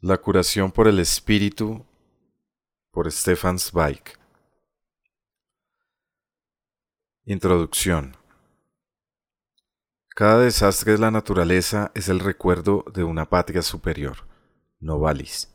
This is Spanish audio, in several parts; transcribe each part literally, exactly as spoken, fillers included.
La curación por el espíritu por Stefan Zweig. Introducción. Cada desastre de la naturaleza es el recuerdo de una patria superior. Novalis.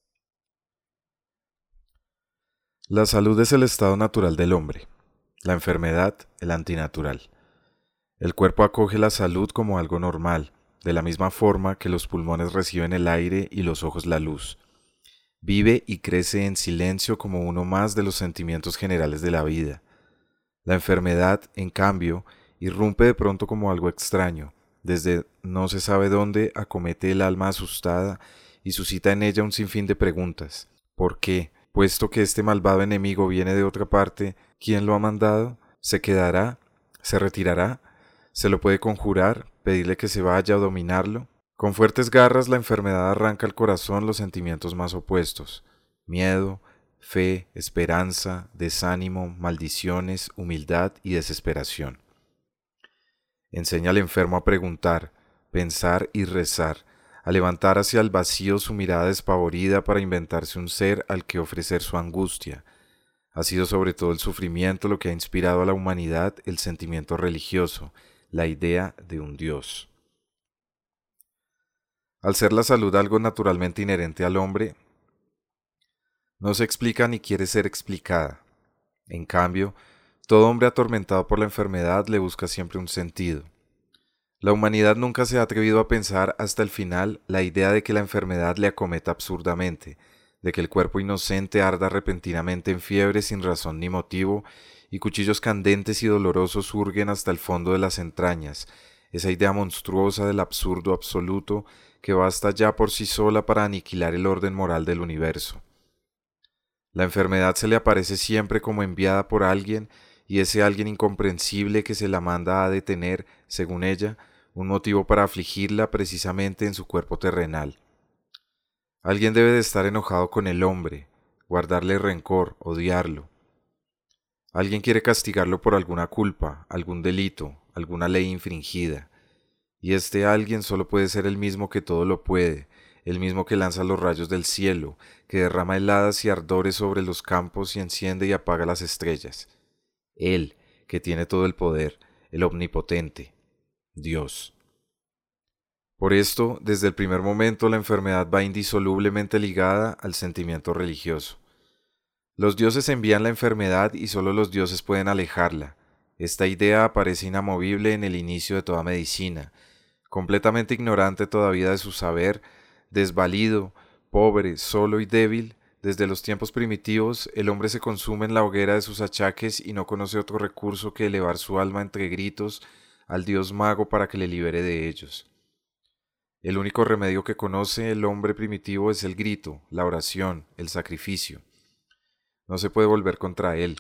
La salud es el estado natural del hombre, la enfermedad el antinatural. El cuerpo acoge la salud como algo normal, de la misma forma que los pulmones reciben el aire y los ojos la luz. Vive y crece en silencio como uno más de los sentimientos generales de la vida. La enfermedad, en cambio, irrumpe de pronto como algo extraño, desde no se sabe dónde acomete el alma asustada y suscita en ella un sinfín de preguntas. ¿Por qué? Puesto que este malvado enemigo viene de otra parte, ¿quién lo ha mandado? ¿Se quedará? ¿Se retirará? ¿Se lo puede conjurar? ¿Pedirle que se vaya o dominarlo? Con fuertes garras la enfermedad arranca al corazón los sentimientos más opuestos: miedo, fe, esperanza, desánimo, maldiciones, humildad y desesperación. Enseña al enfermo a preguntar, pensar y rezar, a levantar hacia el vacío su mirada despavorida para inventarse un ser al que ofrecer su angustia. Ha sido sobre todo el sufrimiento lo que ha inspirado a la humanidad el sentimiento religioso, la idea de un Dios. Al ser la salud algo naturalmente inherente al hombre, no se explica ni quiere ser explicada. En cambio, todo hombre atormentado por la enfermedad le busca siempre un sentido. La humanidad nunca se ha atrevido a pensar hasta el final la idea de que la enfermedad le acometa absurdamente, de que el cuerpo inocente arda repentinamente en fiebre sin razón ni motivo, y cuchillos candentes y dolorosos hurguen hasta el fondo de las entrañas, esa idea monstruosa del absurdo absoluto que basta ya por sí sola para aniquilar el orden moral del universo. La enfermedad se le aparece siempre como enviada por alguien, y ese alguien incomprensible que se la manda a detener, según ella, un motivo para afligirla precisamente en su cuerpo terrenal. Alguien debe de estar enojado con el hombre, guardarle rencor, odiarlo. Alguien quiere castigarlo por alguna culpa, algún delito, alguna ley infringida. Y este alguien solo puede ser el mismo que todo lo puede, el mismo que lanza los rayos del cielo, que derrama heladas y ardores sobre los campos y enciende y apaga las estrellas. Él, que tiene todo el poder, el omnipotente, Dios. Por esto, desde el primer momento la enfermedad va indisolublemente ligada al sentimiento religioso. Los dioses envían la enfermedad y solo los dioses pueden alejarla. Esta idea aparece inamovible en el inicio de toda medicina. Completamente ignorante todavía de su saber, desvalido, pobre, solo y débil, desde los tiempos primitivos el hombre se consume en la hoguera de sus achaques y no conoce otro recurso que elevar su alma entre gritos al dios mago para que le libere de ellos. El único remedio que conoce el hombre primitivo es el grito, la oración, el sacrificio. No se puede volver contra él.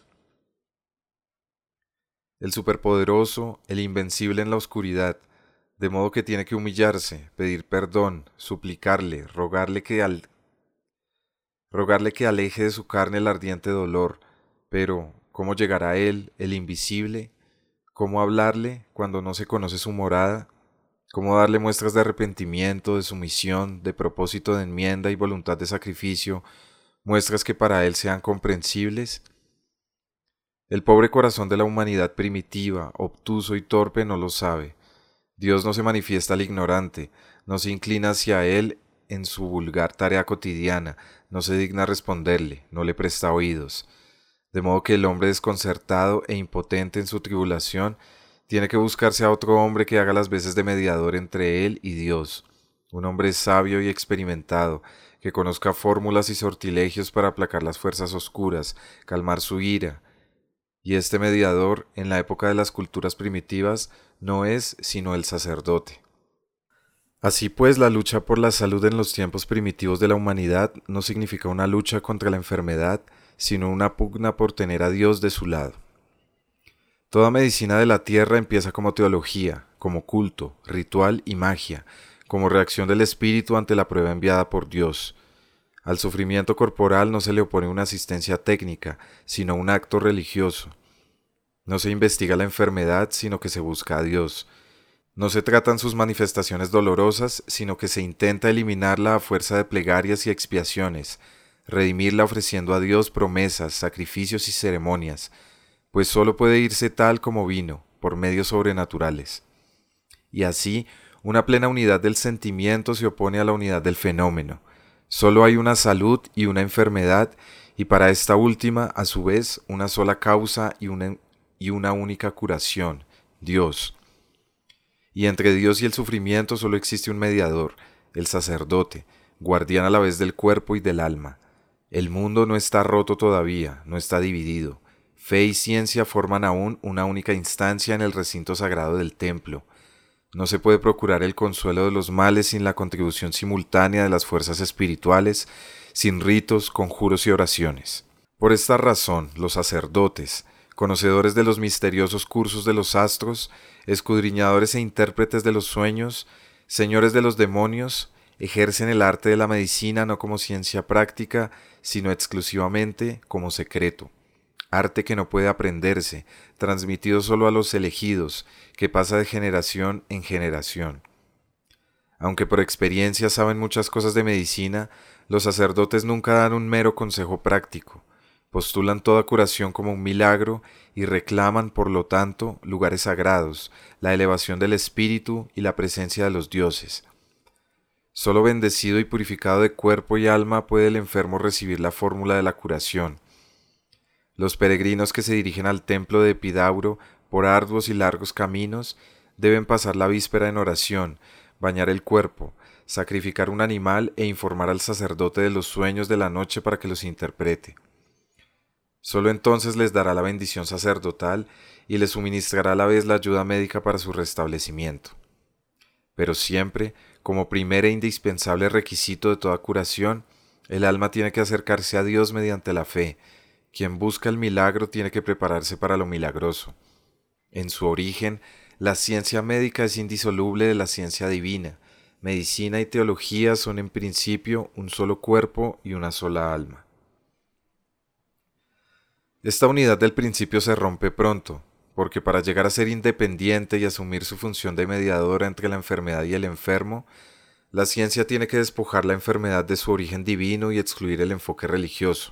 El superpoderoso, el invencible en la oscuridad, de modo que tiene que humillarse, pedir perdón, suplicarle, rogarle que, al... rogarle que aleje de su carne el ardiente dolor. Pero, ¿cómo llegar a él, el invisible? ¿Cómo hablarle cuando no se conoce su morada? ¿Cómo darle muestras de arrepentimiento, de sumisión, de propósito de enmienda y voluntad de sacrificio, muestras que para él sean comprensibles? El pobre corazón de la humanidad primitiva, obtuso y torpe, no lo sabe. Dios no se manifiesta al ignorante, no se inclina hacia él en su vulgar tarea cotidiana, no se digna responderle, no le presta oídos. De modo que el hombre desconcertado e impotente en su tribulación tiene que buscarse a otro hombre que haga las veces de mediador entre él y Dios, un hombre sabio y experimentado, que conozca fórmulas y sortilegios para aplacar las fuerzas oscuras, calmar su ira. Y este mediador, en la época de las culturas primitivas, no es sino el sacerdote. Así pues, la lucha por la salud en los tiempos primitivos de la humanidad no significa una lucha contra la enfermedad, sino una pugna por tener a Dios de su lado. Toda medicina de la tierra empieza como teología, como culto, ritual y magia, como reacción del espíritu ante la prueba enviada por Dios. Al sufrimiento corporal no se le opone una asistencia técnica, sino un acto religioso. No se investiga la enfermedad, sino que se busca a Dios. No se tratan sus manifestaciones dolorosas, sino que se intenta eliminarla a fuerza de plegarias y expiaciones, redimirla ofreciendo a Dios promesas, sacrificios y ceremonias, pues sólo puede irse tal como vino, por medios sobrenaturales. Y así, una plena unidad del sentimiento se opone a la unidad del fenómeno. Solo hay una salud y una enfermedad, y para esta última, a su vez, una sola causa y una, y una única curación, Dios. Y entre Dios y el sufrimiento solo existe un mediador, el sacerdote, guardián a la vez del cuerpo y del alma. El mundo no está roto todavía, no está dividido. Fe y ciencia forman aún una única instancia en el recinto sagrado del templo. No se puede procurar el consuelo de los males sin la contribución simultánea de las fuerzas espirituales, sin ritos, conjuros y oraciones. Por esta razón, los sacerdotes, conocedores de los misteriosos cursos de los astros, escudriñadores e intérpretes de los sueños, señores de los demonios, ejercen el arte de la medicina no como ciencia práctica, sino exclusivamente como secreto. Arte que no puede aprenderse, transmitido solo a los elegidos, que pasa de generación en generación. Aunque por experiencia saben muchas cosas de medicina, los sacerdotes nunca dan un mero consejo práctico. Postulan toda curación como un milagro y reclaman, por lo tanto, lugares sagrados, la elevación del espíritu y la presencia de los dioses. Solo bendecido y purificado de cuerpo y alma puede el enfermo recibir la fórmula de la curación. Los peregrinos que se dirigen al templo de Epidauro por arduos y largos caminos deben pasar la víspera en oración, bañar el cuerpo, sacrificar un animal e informar al sacerdote de los sueños de la noche para que los interprete. Solo entonces les dará la bendición sacerdotal y les suministrará a la vez la ayuda médica para su restablecimiento. Pero siempre, como primer e indispensable requisito de toda curación, el alma tiene que acercarse a Dios mediante la fe. Quien busca el milagro tiene que prepararse para lo milagroso. En su origen, la ciencia médica es indisoluble de la ciencia divina. Medicina y teología son en principio un solo cuerpo y una sola alma. Esta unidad del principio se rompe pronto, porque para llegar a ser independiente y asumir su función de mediadora entre la enfermedad y el enfermo, la ciencia tiene que despojar la enfermedad de su origen divino y excluir el enfoque religioso.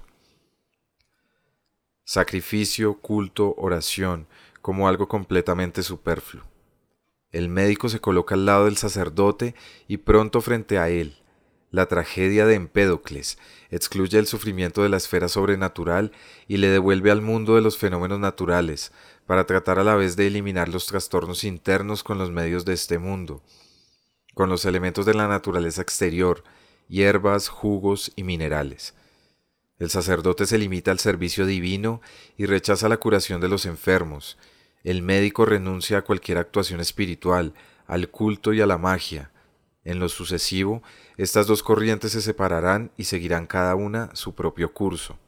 Sacrificio, culto, oración, como algo completamente superfluo. El médico se coloca al lado del sacerdote y pronto frente a él. La tragedia de Empédocles excluye el sufrimiento de la esfera sobrenatural y le devuelve al mundo de los fenómenos naturales, para tratar a la vez de eliminar los trastornos internos con los medios de este mundo, con los elementos de la naturaleza exterior, hierbas, jugos y minerales. El sacerdote se limita al servicio divino y rechaza la curación de los enfermos. El médico renuncia a cualquier actuación espiritual, al culto y a la magia. En lo sucesivo, estas dos corrientes se separarán y seguirán cada una su propio curso.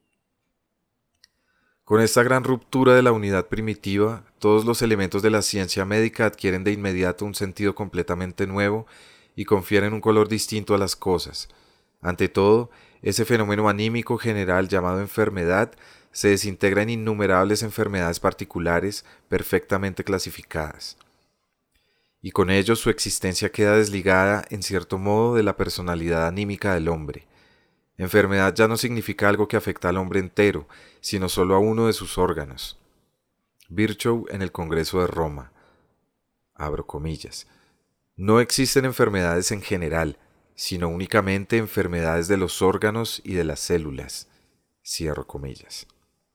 Con esta gran ruptura de la unidad primitiva, todos los elementos de la ciencia médica adquieren de inmediato un sentido completamente nuevo y confieren un color distinto a las cosas. Ante todo, ese fenómeno anímico general llamado enfermedad se desintegra en innumerables enfermedades particulares perfectamente clasificadas. Y con ello su existencia queda desligada, en cierto modo, de la personalidad anímica del hombre. Enfermedad ya no significa algo que afecta al hombre entero, sino solo a uno de sus órganos. Virchow en el Congreso de Roma. Abro comillas. No existen enfermedades en general, sino únicamente enfermedades de los órganos y de las células. Cierro comillas.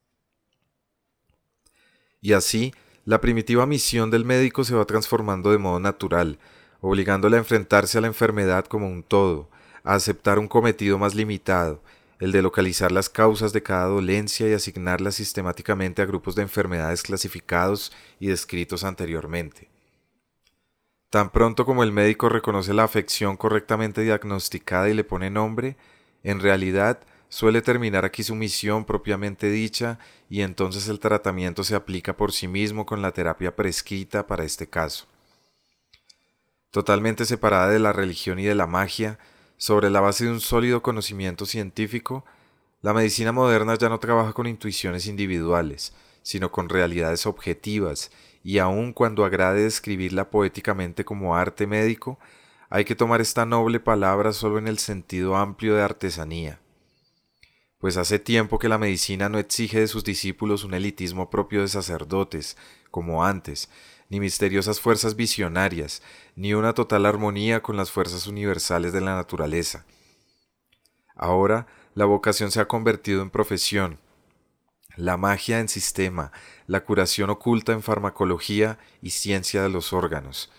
Y así, la primitiva misión del médico se va transformando de modo natural, obligándole a enfrentarse a la enfermedad como un todo, a aceptar un cometido más limitado, el de localizar las causas de cada dolencia y asignarlas sistemáticamente a grupos de enfermedades clasificados y descritos anteriormente. Tan pronto como el médico reconoce la afección correctamente diagnosticada y le pone nombre, en realidad suele terminar aquí su misión propiamente dicha y entonces el tratamiento se aplica por sí mismo con la terapia prescrita para este caso. Totalmente separada de la religión y de la magia, sobre la base de un sólido conocimiento científico, la medicina moderna ya no trabaja con intuiciones individuales, sino con realidades objetivas y aun cuando agrade describirla poéticamente como arte médico, hay que tomar esta noble palabra solo en el sentido amplio de artesanía. Pues hace tiempo que la medicina no exige de sus discípulos un elitismo propio de sacerdotes, como antes, ni misteriosas fuerzas visionarias, ni una total armonía con las fuerzas universales de la naturaleza. Ahora, la vocación se ha convertido en profesión, la magia en sistema, la curación oculta en farmacología y ciencia de los órganos.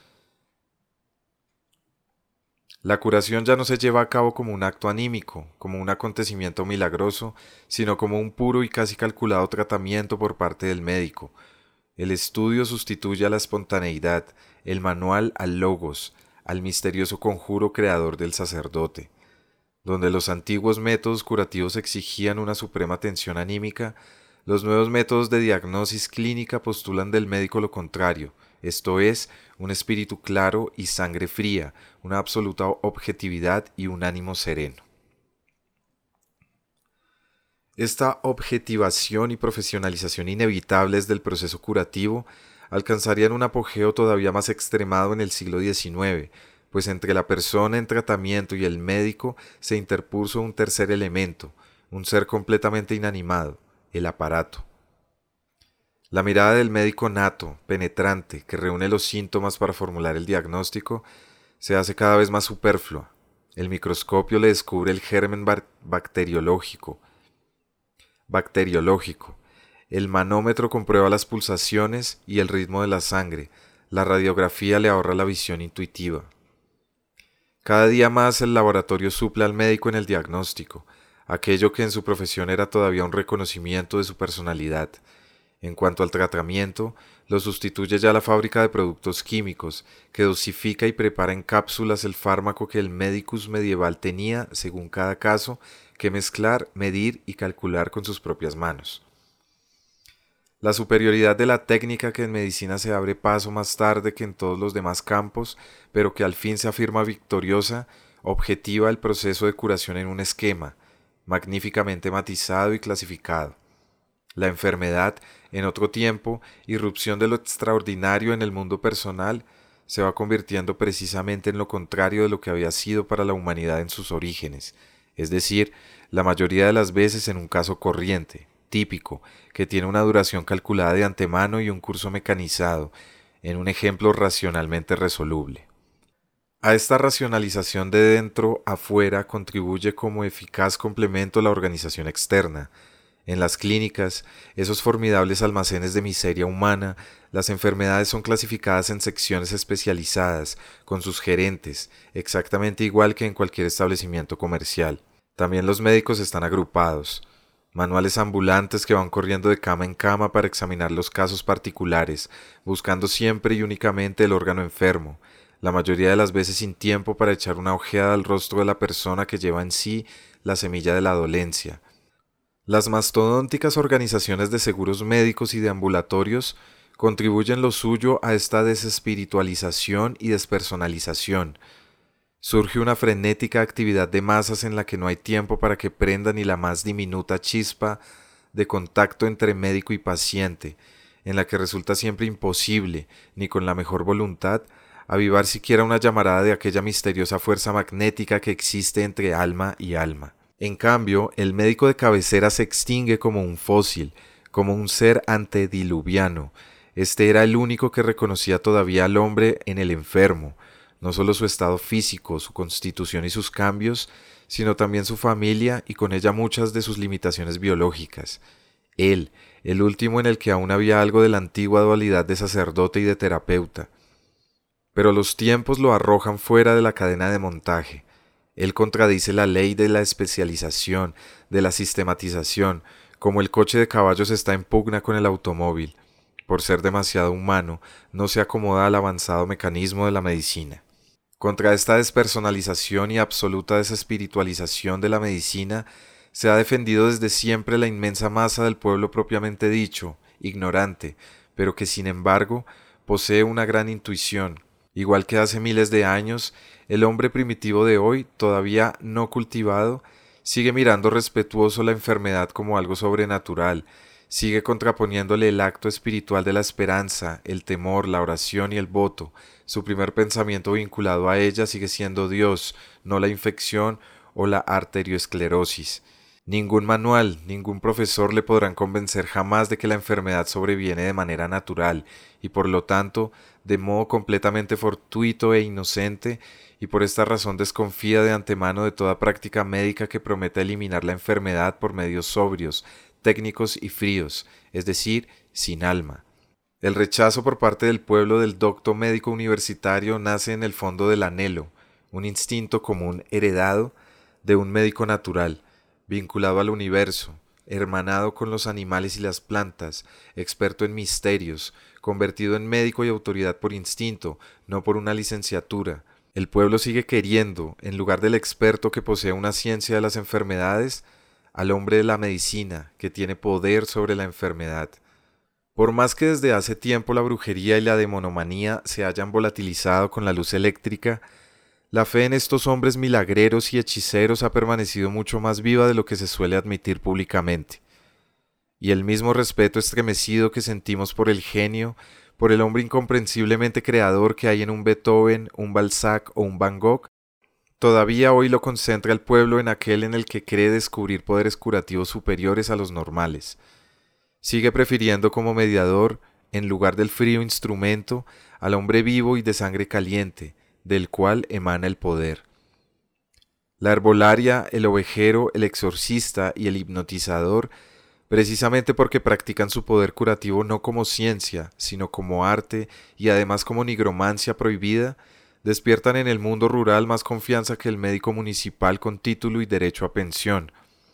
La curación ya no se lleva a cabo como un acto anímico, como un acontecimiento milagroso, sino como un puro y casi calculado tratamiento por parte del médico. El estudio sustituye a la espontaneidad, el manual al logos, al misterioso conjuro creador del sacerdote. Donde los antiguos métodos curativos exigían una suprema atención anímica, los nuevos métodos de diagnosis clínica postulan del médico lo contrario, esto es, un espíritu claro y sangre fría, una absoluta objetividad y un ánimo sereno. Esta objetivación y profesionalización inevitables del proceso curativo alcanzarían un apogeo todavía más extremado en el siglo diecinueve, pues entre la persona en tratamiento y el médico se interpuso un tercer elemento, un ser completamente inanimado, el aparato. La mirada del médico nato, penetrante, que reúne los síntomas para formular el diagnóstico, se hace cada vez más superflua. El microscopio le descubre el germen bacteriológico. Bacteriológico. El manómetro comprueba las pulsaciones y el ritmo de la sangre. La radiografía le ahorra la visión intuitiva. Cada día más el laboratorio suple al médico en el diagnóstico, aquello que en su profesión era todavía un reconocimiento de su personalidad. En cuanto al tratamiento, lo sustituye ya la fábrica de productos químicos, que dosifica y prepara en cápsulas el fármaco que el médicus medieval tenía, según cada caso, que mezclar, medir y calcular con sus propias manos. La superioridad de la técnica que en medicina se abre paso más tarde que en todos los demás campos, pero que al fin se afirma victoriosa, objetiva el proceso de curación en un esquema, magníficamente matizado y clasificado. La enfermedad, en otro tiempo, irrupción de lo extraordinario en el mundo personal, se va convirtiendo precisamente en lo contrario de lo que había sido para la humanidad en sus orígenes, es decir, la mayoría de las veces en un caso corriente, típico, que tiene una duración calculada de antemano y un curso mecanizado, en un ejemplo racionalmente resoluble. A esta racionalización de dentro a fuera contribuye como eficaz complemento la organización externa. En las clínicas, esos formidables almacenes de miseria humana, las enfermedades son clasificadas en secciones especializadas, con sus gerentes, exactamente igual que en cualquier establecimiento comercial. También los médicos están agrupados. Manuales ambulantes que van corriendo de cama en cama para examinar los casos particulares, buscando siempre y únicamente el órgano enfermo, la mayoría de las veces sin tiempo para echar una ojeada al rostro de la persona que lleva en sí la semilla de la dolencia. Las mastodónticas organizaciones de seguros médicos y de ambulatorios contribuyen lo suyo a esta desespiritualización y despersonalización. Surge una frenética actividad de masas en la que no hay tiempo para que prenda ni la más diminuta chispa de contacto entre médico y paciente, en la que resulta siempre imposible, ni con la mejor voluntad, avivar siquiera una llamarada de aquella misteriosa fuerza magnética que existe entre alma y alma. En cambio, el médico de cabecera se extingue como un fósil, como un ser antediluviano. Este era el único que reconocía todavía al hombre en el enfermo, no solo su estado físico, su constitución y sus cambios, sino también su familia y con ella muchas de sus limitaciones biológicas. Él, el último en el que aún había algo de la antigua dualidad de sacerdote y de terapeuta. Pero los tiempos lo arrojan fuera de la cadena de montaje. Él contradice la ley de la especialización, de la sistematización, como el coche de caballos está en pugna con el automóvil. Por ser demasiado humano, no se acomoda al avanzado mecanismo de la medicina. Contra esta despersonalización y absoluta desespiritualización de la medicina, se ha defendido desde siempre la inmensa masa del pueblo propiamente dicho, ignorante, pero que sin embargo posee una gran intuición. Igual que hace miles de años, el hombre primitivo de hoy, todavía no cultivado, sigue mirando respetuoso la enfermedad como algo sobrenatural, sigue contraponiéndole el acto espiritual de la esperanza, el temor, la oración y el voto. Su primer pensamiento vinculado a ella sigue siendo Dios, no la infección o la arterioesclerosis. Ningún manual, ningún profesor le podrán convencer jamás de que la enfermedad sobreviene de manera natural y por lo tanto de modo completamente fortuito e inocente, y por esta razón desconfía de antemano de toda práctica médica que prometa eliminar la enfermedad por medios sobrios, técnicos y fríos, es decir, sin alma. El rechazo por parte del pueblo del docto médico universitario nace en el fondo del anhelo, un instinto común heredado de un médico natural, vinculado al universo, hermanado con los animales y las plantas, experto en misterios, convertido en médico y autoridad por instinto, no por una licenciatura. El pueblo sigue queriendo, en lugar del experto que posee una ciencia de las enfermedades, al hombre de la medicina, que tiene poder sobre la enfermedad. Por más que desde hace tiempo la brujería y la demonomanía se hayan volatilizado con la luz eléctrica, la fe en estos hombres milagreros y hechiceros ha permanecido mucho más viva de lo que se suele admitir públicamente. Y el mismo respeto estremecido que sentimos por el genio, por el hombre incomprensiblemente creador que hay en un Beethoven, un Balzac o un Van Gogh, todavía hoy lo concentra el pueblo en aquel en el que cree descubrir poderes curativos superiores a los normales. Sigue prefiriendo como mediador, en lugar del frío instrumento, al hombre vivo y de sangre caliente, del cual emana el poder. La herbolaria, el ovejero, el exorcista y el hipnotizador, precisamente porque practican su poder curativo no como ciencia, sino como arte y además como nigromancia prohibida, despiertan en el mundo rural más confianza que el médico municipal con título y derecho a pensión.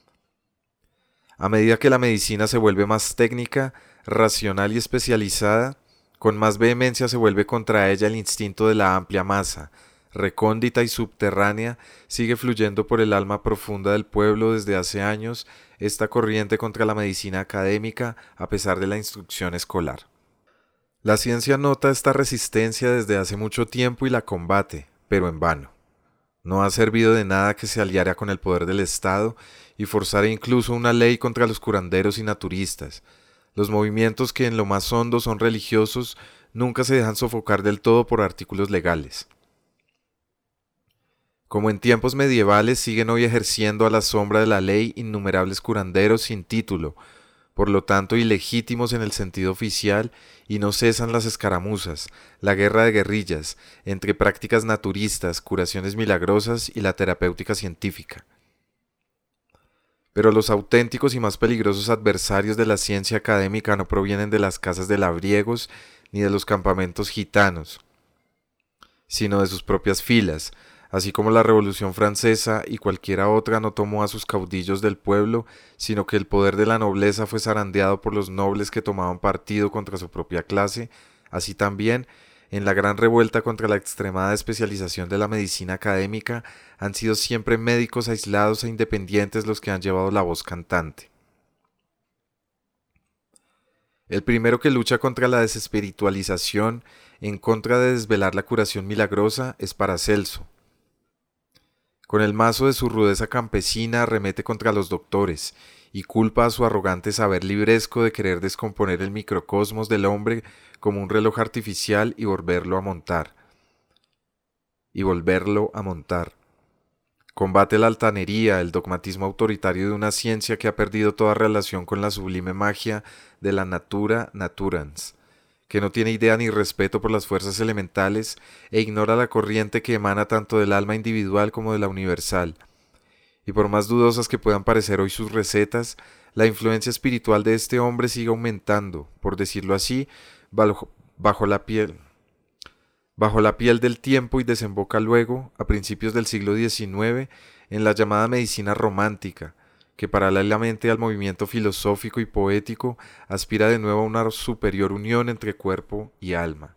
A medida que la medicina se vuelve más técnica, racional y especializada, con más vehemencia se vuelve contra ella el instinto de la amplia masa, recóndita y subterránea, sigue fluyendo por el alma profunda del pueblo desde hace años esta corriente contra la medicina académica a pesar de la instrucción escolar. La ciencia nota esta resistencia desde hace mucho tiempo y la combate, pero en vano. No ha servido de nada que se aliara con el poder del Estado y forzara incluso una ley contra los curanderos y naturistas. Los movimientos que en lo más hondo son religiosos nunca se dejan sofocar del todo por artículos legales. Como en tiempos medievales siguen hoy ejerciendo a la sombra de la ley innumerables curanderos sin título, por lo tanto ilegítimos en el sentido oficial, y no cesan las escaramuzas, la guerra de guerrillas, entre prácticas naturistas, curaciones milagrosas y la terapéutica científica. Pero los auténticos y más peligrosos adversarios de la ciencia académica no provienen de las casas de labriegos ni de los campamentos gitanos, sino de sus propias filas, así como la Revolución Francesa y cualquiera otra no tomó a sus caudillos del pueblo, sino que el poder de la nobleza fue zarandeado por los nobles que tomaban partido contra su propia clase, así también, en la gran revuelta contra la extremada especialización de la medicina académica, han sido siempre médicos aislados e independientes los que han llevado la voz cantante. El primero que lucha contra la desespiritualización, en contra de desvelar la curación milagrosa, es Paracelso. Con el mazo de su rudeza campesina arremete contra los doctores y culpa a su arrogante saber libresco de querer descomponer el microcosmos del hombre como un reloj artificial y volverlo a montar. Y volverlo a montar. Combate la altanería, el dogmatismo autoritario de una ciencia que ha perdido toda relación con la sublime magia de la natura naturans, que no tiene idea ni respeto por las fuerzas elementales e ignora la corriente que emana tanto del alma individual como de la universal. Y por más dudosas que puedan parecer hoy sus recetas, la influencia espiritual de este hombre sigue aumentando, por decirlo así, bajo, bajo la piel, bajo la piel del tiempo y desemboca luego, a principios del siglo diecinueve, en la llamada medicina romántica, que paralelamente al movimiento filosófico y poético aspira de nuevo a una superior unión entre cuerpo y alma.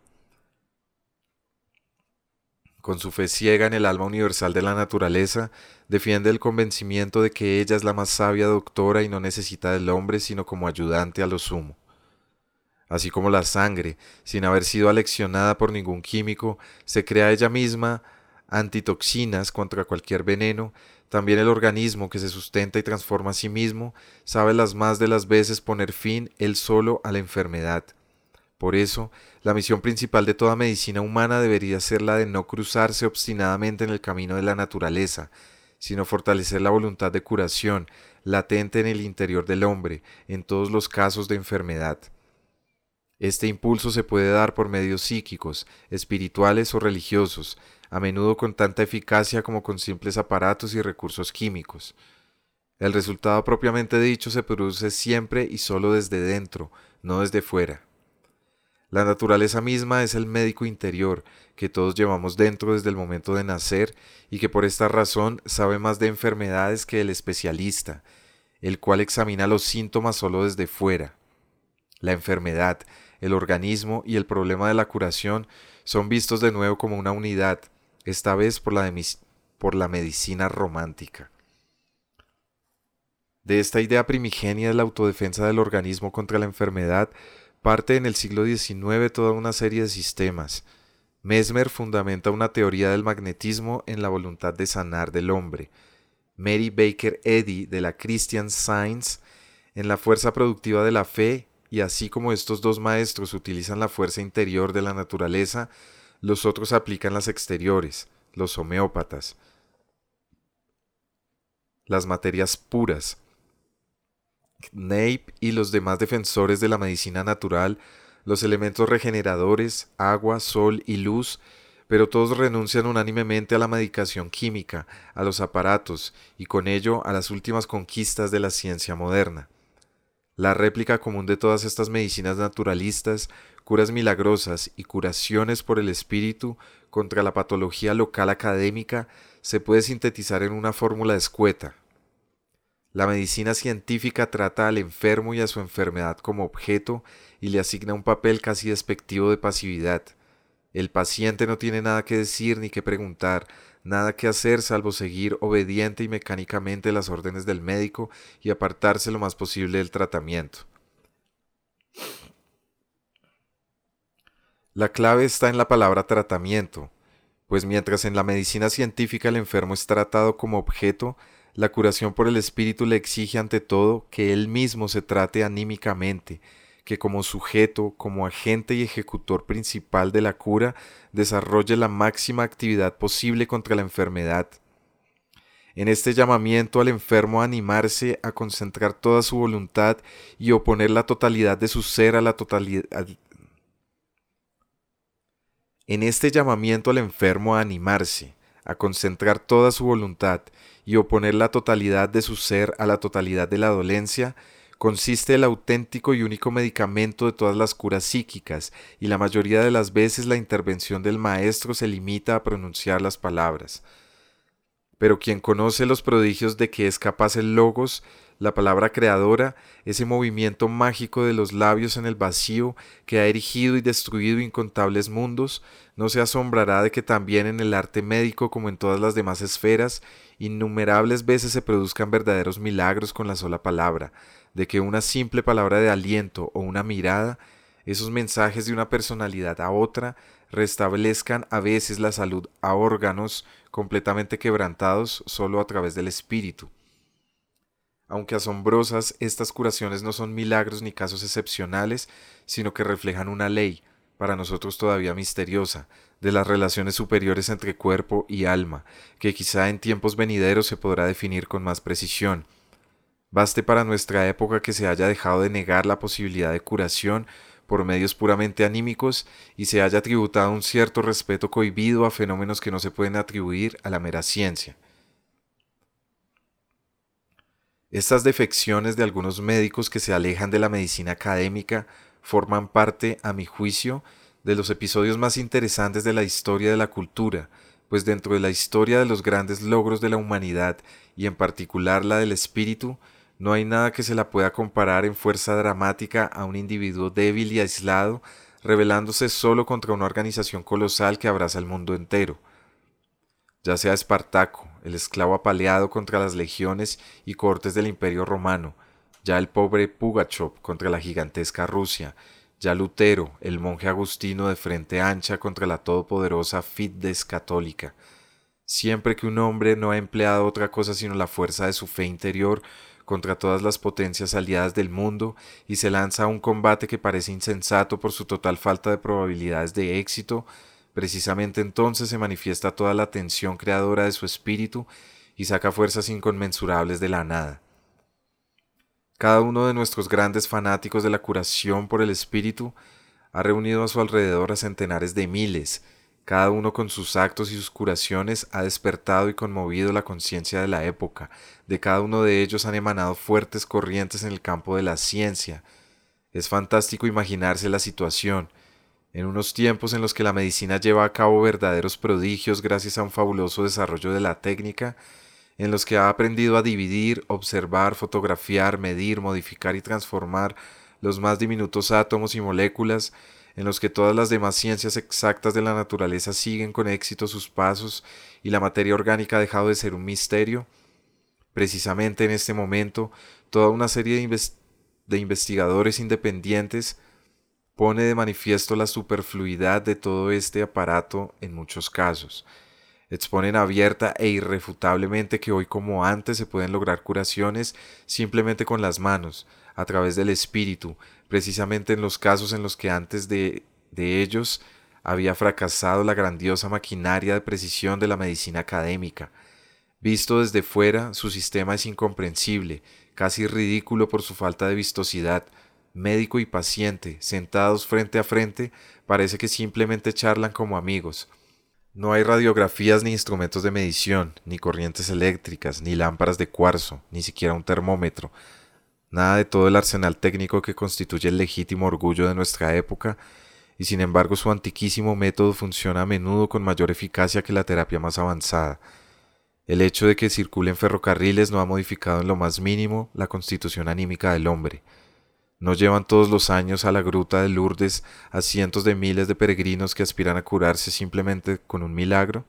Con su fe ciega en el alma universal de la naturaleza, defiende el convencimiento de que ella es la más sabia doctora y no necesita del hombre sino como ayudante a lo sumo. Así como la sangre, sin haber sido aleccionada por ningún químico, se crea ella misma antitoxinas contra cualquier veneno, también el organismo que se sustenta y transforma a sí mismo sabe las más de las veces poner fin él solo a la enfermedad. Por eso, la misión principal de toda medicina humana debería ser la de no cruzarse obstinadamente en el camino de la naturaleza, sino fortalecer la voluntad de curación, latente en el interior del hombre, en todos los casos de enfermedad. Este impulso se puede dar por medios psíquicos, espirituales o religiosos, a menudo con tanta eficacia como con simples aparatos y recursos químicos. El resultado propiamente dicho se produce siempre y solo desde dentro, no desde fuera. La naturaleza misma es el médico interior que todos llevamos dentro desde el momento de nacer y que por esta razón sabe más de enfermedades que el especialista, el cual examina los síntomas solo desde fuera. La enfermedad, el organismo y el problema de la curación son vistos de nuevo como una unidad, esta vez por la, de mis, por la medicina romántica. De esta idea primigenia de la autodefensa del organismo contra la enfermedad parte en el siglo diecinueve toda una serie de sistemas. Mesmer fundamenta una teoría del magnetismo en la voluntad de sanar del hombre. Mary Baker Eddy de la Christian Science en la fuerza productiva de la fe, y así como estos dos maestros utilizan la fuerza interior de la naturaleza, los otros aplican las exteriores, los homeópatas, las materias puras. Nape y los demás defensores de la medicina natural, los elementos regeneradores, agua, sol y luz, pero todos renuncian unánimemente a la medicación química, a los aparatos y con ello a las últimas conquistas de la ciencia moderna. La réplica común de todas estas medicinas naturalistas, curas milagrosas y curaciones por el espíritu contra la patología local académica se puede sintetizar en una fórmula escueta. La medicina científica trata al enfermo y a su enfermedad como objeto y le asigna un papel casi despectivo de pasividad. El paciente no tiene nada que decir ni que preguntar, nada que hacer salvo seguir obediente y mecánicamente las órdenes del médico y apartarse lo más posible del tratamiento. La clave está en la palabra tratamiento, pues mientras en la medicina científica el enfermo es tratado como objeto, la curación por el espíritu le exige ante todo que él mismo se trate anímicamente, que como sujeto, como agente y ejecutor principal de la cura, desarrolle la máxima actividad posible contra la enfermedad. En este llamamiento al enfermo a animarse, a concentrar toda su voluntad y oponer la totalidad de su ser a la totalidad. En este llamamiento al enfermo a animarse, a concentrar toda su voluntad y oponer la totalidad de su ser a la totalidad de la dolencia, consiste el auténtico y único medicamento de todas las curas psíquicas, y la mayoría de las veces la intervención del maestro se limita a pronunciar las palabras. Pero quien conoce los prodigios de que es capaz el logos, la palabra creadora, ese movimiento mágico de los labios en el vacío que ha erigido y destruido incontables mundos, no se asombrará de que también en el arte médico como en todas las demás esferas, innumerables veces se produzcan verdaderos milagros con la sola palabra, de que una simple palabra de aliento o una mirada, esos mensajes de una personalidad a otra, restablezcan a veces la salud a órganos completamente quebrantados solo a través del espíritu. Aunque asombrosas, estas curaciones no son milagros ni casos excepcionales, sino que reflejan una ley, para nosotros todavía misteriosa, de las relaciones superiores entre cuerpo y alma, que quizá en tiempos venideros se podrá definir con más precisión. Baste para nuestra época que se haya dejado de negar la posibilidad de curación por medios puramente anímicos y se haya tributado un cierto respeto cohibido a fenómenos que no se pueden atribuir a la mera ciencia. Estas defecciones de algunos médicos que se alejan de la medicina académica forman parte, a mi juicio, de los episodios más interesantes de la historia de la cultura, pues dentro de la historia de los grandes logros de la humanidad, y en particular la del espíritu, no hay nada que se la pueda comparar en fuerza dramática a un individuo débil y aislado, rebelándose solo contra una organización colosal que abraza el mundo entero. Ya sea Espartaco, el esclavo apaleado contra las legiones y cortes del Imperio Romano, ya el pobre Pugachov contra la gigantesca Rusia, ya Lutero, el monje agustino de frente ancha contra la todopoderosa Fides católica. Siempre que un hombre no ha empleado otra cosa sino la fuerza de su fe interior contra todas las potencias aliadas del mundo y se lanza a un combate que parece insensato por su total falta de probabilidades de éxito, precisamente entonces se manifiesta toda la tensión creadora de su espíritu y saca fuerzas inconmensurables de la nada. Cada uno de nuestros grandes fanáticos de la curación por el espíritu ha reunido a su alrededor a centenares de miles. Cada uno con sus actos y sus curaciones ha despertado y conmovido la conciencia de la época. De cada uno de ellos han emanado fuertes corrientes en el campo de la ciencia. Es fantástico imaginarse la situación. En unos tiempos en los que la medicina lleva a cabo verdaderos prodigios gracias a un fabuloso desarrollo de la técnica, en los que ha aprendido a dividir, observar, fotografiar, medir, modificar y transformar los más diminutos átomos y moléculas, en los que todas las demás ciencias exactas de la naturaleza siguen con éxito sus pasos y la materia orgánica ha dejado de ser un misterio. Precisamente en este momento, toda una serie de, invest- de investigadores independientes pone de manifiesto la superfluidad de todo este aparato en muchos casos. Exponen abierta e irrefutablemente que hoy como antes se pueden lograr curaciones simplemente con las manos, a través del espíritu, precisamente en los casos en los que antes de, de ellos había fracasado la grandiosa maquinaria de precisión de la medicina académica. Visto desde fuera, su sistema es incomprensible, casi ridículo por su falta de vistosidad. Médico y paciente, sentados frente a frente, parece que simplemente charlan como amigos. No hay radiografías ni instrumentos de medición, ni corrientes eléctricas, ni lámparas de cuarzo, ni siquiera un termómetro. Nada de todo el arsenal técnico que constituye el legítimo orgullo de nuestra época, y sin embargo su antiquísimo método funciona a menudo con mayor eficacia que la terapia más avanzada. El hecho de que circulen ferrocarriles no ha modificado en lo más mínimo la constitución anímica del hombre. ¿No llevan todos los años a la gruta de Lourdes a cientos de miles de peregrinos que aspiran a curarse simplemente con un milagro?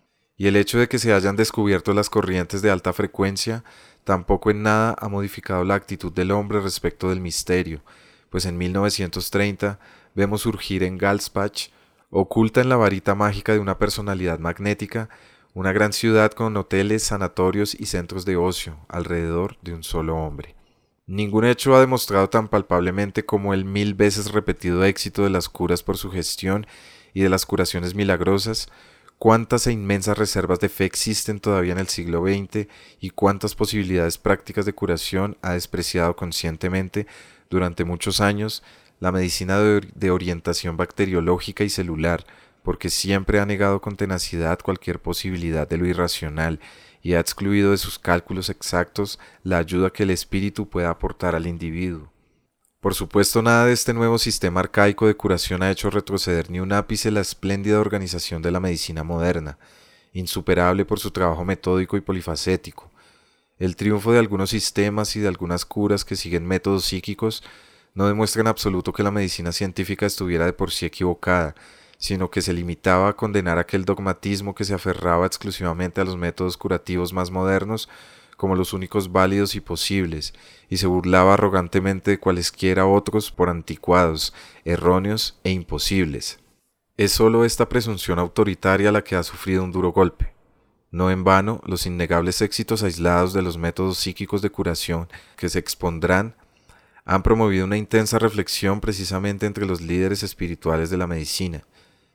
Y el hecho de que se hayan descubierto las corrientes de alta frecuencia tampoco en nada ha modificado la actitud del hombre respecto del misterio, pues en mil novecientos treinta vemos surgir en Galspach, oculta en la varita mágica de una personalidad magnética, una gran ciudad con hoteles, sanatorios y centros de ocio alrededor de un solo hombre. Ningún hecho ha demostrado tan palpablemente como el mil veces repetido éxito de las curas por sugestión y de las curaciones milagrosas, cuántas e inmensas reservas de fe existen todavía en el siglo veinte y cuántas posibilidades prácticas de curación ha despreciado conscientemente durante muchos años la medicina de, de orientación bacteriológica y celular, porque siempre ha negado con tenacidad cualquier posibilidad de lo irracional y ha excluido de sus cálculos exactos la ayuda que el espíritu pueda aportar al individuo. Por supuesto, nada de este nuevo sistema arcaico de curación ha hecho retroceder ni un ápice la espléndida organización de la medicina moderna, insuperable por su trabajo metódico y polifacético. El triunfo de algunos sistemas y de algunas curas que siguen métodos psíquicos no demuestra en absoluto que la medicina científica estuviera de por sí equivocada, sino que se limitaba a condenar aquel dogmatismo que se aferraba exclusivamente a los métodos curativos más modernos como los únicos válidos y posibles, y se burlaba arrogantemente de cualesquiera otros por anticuados, erróneos e imposibles. Es sólo esta presunción autoritaria la que ha sufrido un duro golpe. No en vano, los innegables éxitos aislados de los métodos psíquicos de curación que se expondrán han promovido una intensa reflexión precisamente entre los líderes espirituales de la medicina.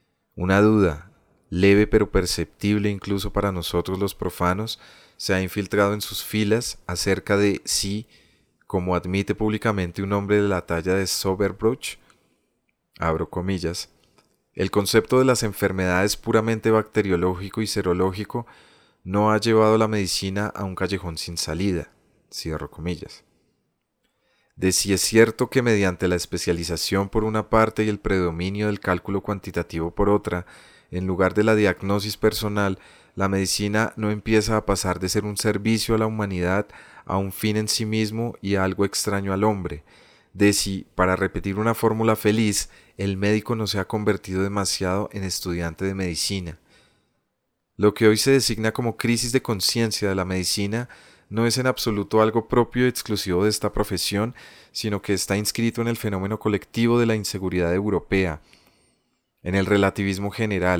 Una duda, leve pero perceptible incluso para nosotros los profanos, se ha infiltrado en sus filas acerca de si, como admite públicamente un hombre de la talla de Soberbruch, abro comillas, el concepto de las enfermedades puramente bacteriológico y serológico no ha llevado a la medicina a un callejón sin salida, cierro comillas. De si es cierto que mediante la especialización por una parte y el predominio del cálculo cuantitativo por otra, en lugar de la diagnosis personal, la medicina no empieza a pasar de ser un servicio a la humanidad a un fin en sí mismo y a algo extraño al hombre, de si, para repetir una fórmula feliz, el médico no se ha convertido demasiado en estudiante de medicina. Lo que hoy se designa como crisis de conciencia de la medicina no es en absoluto algo propio y exclusivo de esta profesión, sino que está inscrito en el fenómeno colectivo de la inseguridad europea, en el relativismo general,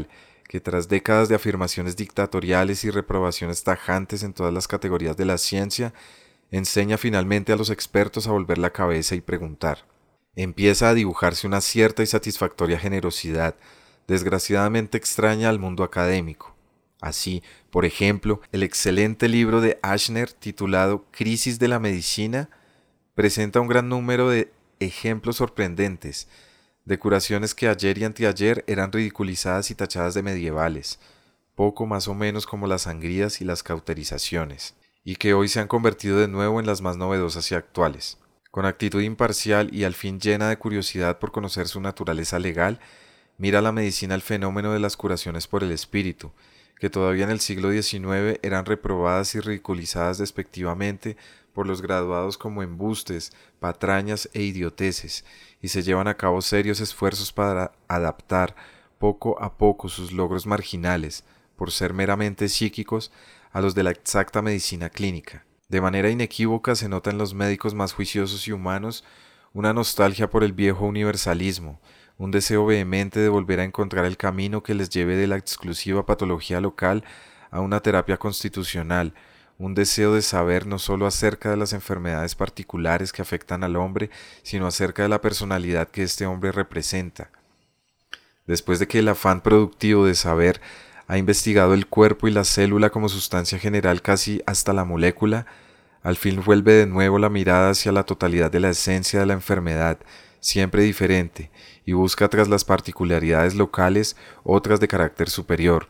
que tras décadas de afirmaciones dictatoriales y reprobaciones tajantes en todas las categorías de la ciencia, enseña finalmente a los expertos a volver la cabeza y preguntar. Empieza a dibujarse una cierta y satisfactoria generosidad, desgraciadamente extraña al mundo académico. Así, por ejemplo, el excelente libro de Ashner titulado Crisis de la Medicina presenta un gran número de ejemplos sorprendentes, de curaciones que ayer y anteayer eran ridiculizadas y tachadas de medievales, poco más o menos como las sangrías y las cauterizaciones, y que hoy se han convertido de nuevo en las más novedosas y actuales. Con actitud imparcial y al fin llena de curiosidad por conocer su naturaleza legal, mira la medicina el fenómeno de las curaciones por el espíritu, que todavía en el siglo diecinueve eran reprobadas y ridiculizadas despectivamente por los graduados como embustes, patrañas e idioteces, y se llevan a cabo serios esfuerzos para adaptar poco a poco sus logros marginales, por ser meramente psíquicos, a los de la exacta medicina clínica. De manera inequívoca se nota en los médicos más juiciosos y humanos una nostalgia por el viejo universalismo, un deseo vehemente de volver a encontrar el camino que les lleve de la exclusiva patología local a una terapia constitucional, un deseo de saber no solo acerca de las enfermedades particulares que afectan al hombre, sino acerca de la personalidad que este hombre representa. Después de que el afán productivo de saber ha investigado el cuerpo y la célula como sustancia general casi hasta la molécula, al fin vuelve de nuevo la mirada hacia la totalidad de la esencia de la enfermedad, siempre diferente, y busca tras las particularidades locales otras de carácter superior.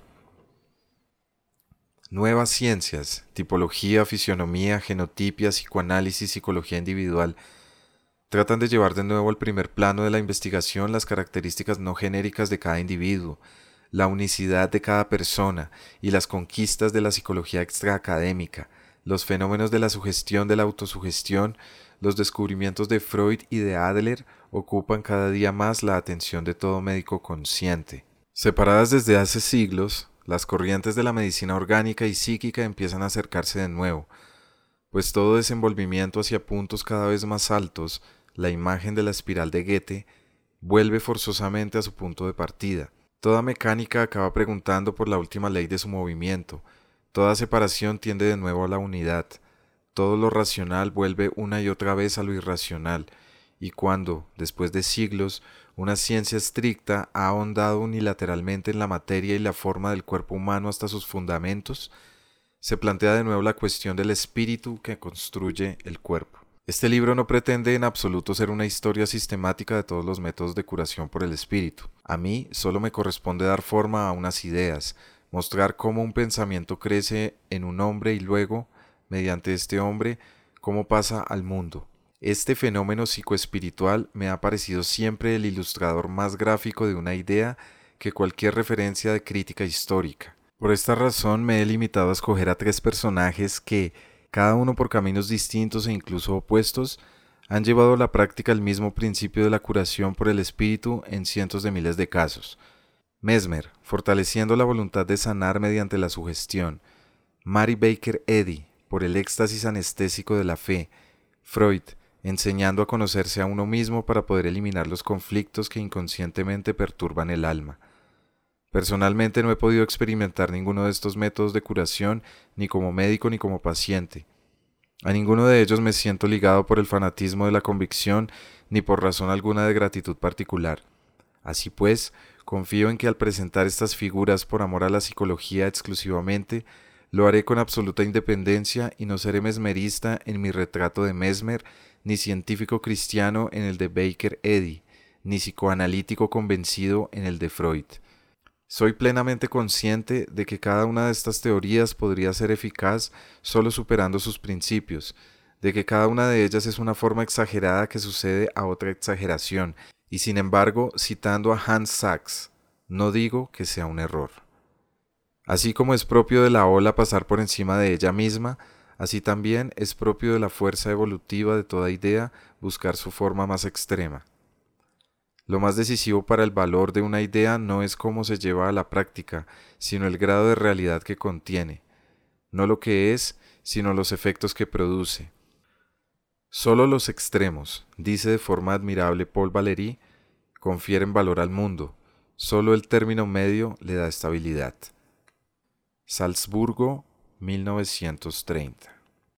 Nuevas ciencias, tipología, fisionomía, genotipia, psicoanálisis, psicología individual, tratan de llevar de nuevo al primer plano de la investigación las características no genéricas de cada individuo, la unicidad de cada persona y las conquistas de la psicología extraacadémica, los fenómenos de la sugestión, de la autosugestión, los descubrimientos de Freud y de Adler ocupan cada día más la atención de todo médico consciente. Separadas desde hace siglos, las corrientes de la medicina orgánica y psíquica empiezan a acercarse de nuevo, pues todo desenvolvimiento hacia puntos cada vez más altos, la imagen de la espiral de Goethe, vuelve forzosamente a su punto de partida. Toda mecánica acaba preguntando por la última ley de su movimiento, toda separación tiende de nuevo a la unidad, todo lo racional vuelve una y otra vez a lo irracional, y cuando, después de siglos, una ciencia estricta ha ahondado unilateralmente en la materia y la forma del cuerpo humano hasta sus fundamentos, se plantea de nuevo la cuestión del espíritu que construye el cuerpo. Este libro no pretende en absoluto ser una historia sistemática de todos los métodos de curación por el espíritu. A mí solo me corresponde dar forma a unas ideas, mostrar cómo un pensamiento crece en un hombre y luego, mediante este hombre, cómo pasa al mundo. Este fenómeno psicoespiritual me ha parecido siempre el ilustrador más gráfico de una idea que cualquier referencia de crítica histórica. Por esta razón me he limitado a escoger a tres personajes que, cada uno por caminos distintos e incluso opuestos, han llevado a la práctica el mismo principio de la curación por el espíritu en cientos de miles de casos. Mesmer, fortaleciendo la voluntad de sanar mediante la sugestión. Mary Baker Eddy, por el éxtasis anestésico de la fe. Freud, enseñando a conocerse a uno mismo para poder eliminar los conflictos que inconscientemente perturban el alma. Personalmente no he podido experimentar ninguno de estos métodos de curación ni como médico ni como paciente. A ninguno de ellos me siento ligado por el fanatismo de la convicción ni por razón alguna de gratitud particular. Así pues, confío en que al presentar estas figuras por amor a la psicología exclusivamente, lo haré con absoluta independencia y no seré mesmerista en mi retrato de Mesmer, ni científico cristiano en el de Baker Eddy, ni psicoanalítico convencido en el de Freud. Soy plenamente consciente de que cada una de estas teorías podría ser eficaz solo superando sus principios, de que cada una de ellas es una forma exagerada que sucede a otra exageración, y sin embargo, citando a Hans Sachs, no digo que sea un error. Así como es propio de la ola pasar por encima de ella misma, así también es propio de la fuerza evolutiva de toda idea buscar su forma más extrema. Lo más decisivo para el valor de una idea no es cómo se lleva a la práctica, sino el grado de realidad que contiene, no lo que es, sino los efectos que produce. Solo los extremos, dice de forma admirable Paul Valéry, confieren valor al mundo, Solo el término medio le da estabilidad. Salzburgo, mil novecientos treinta.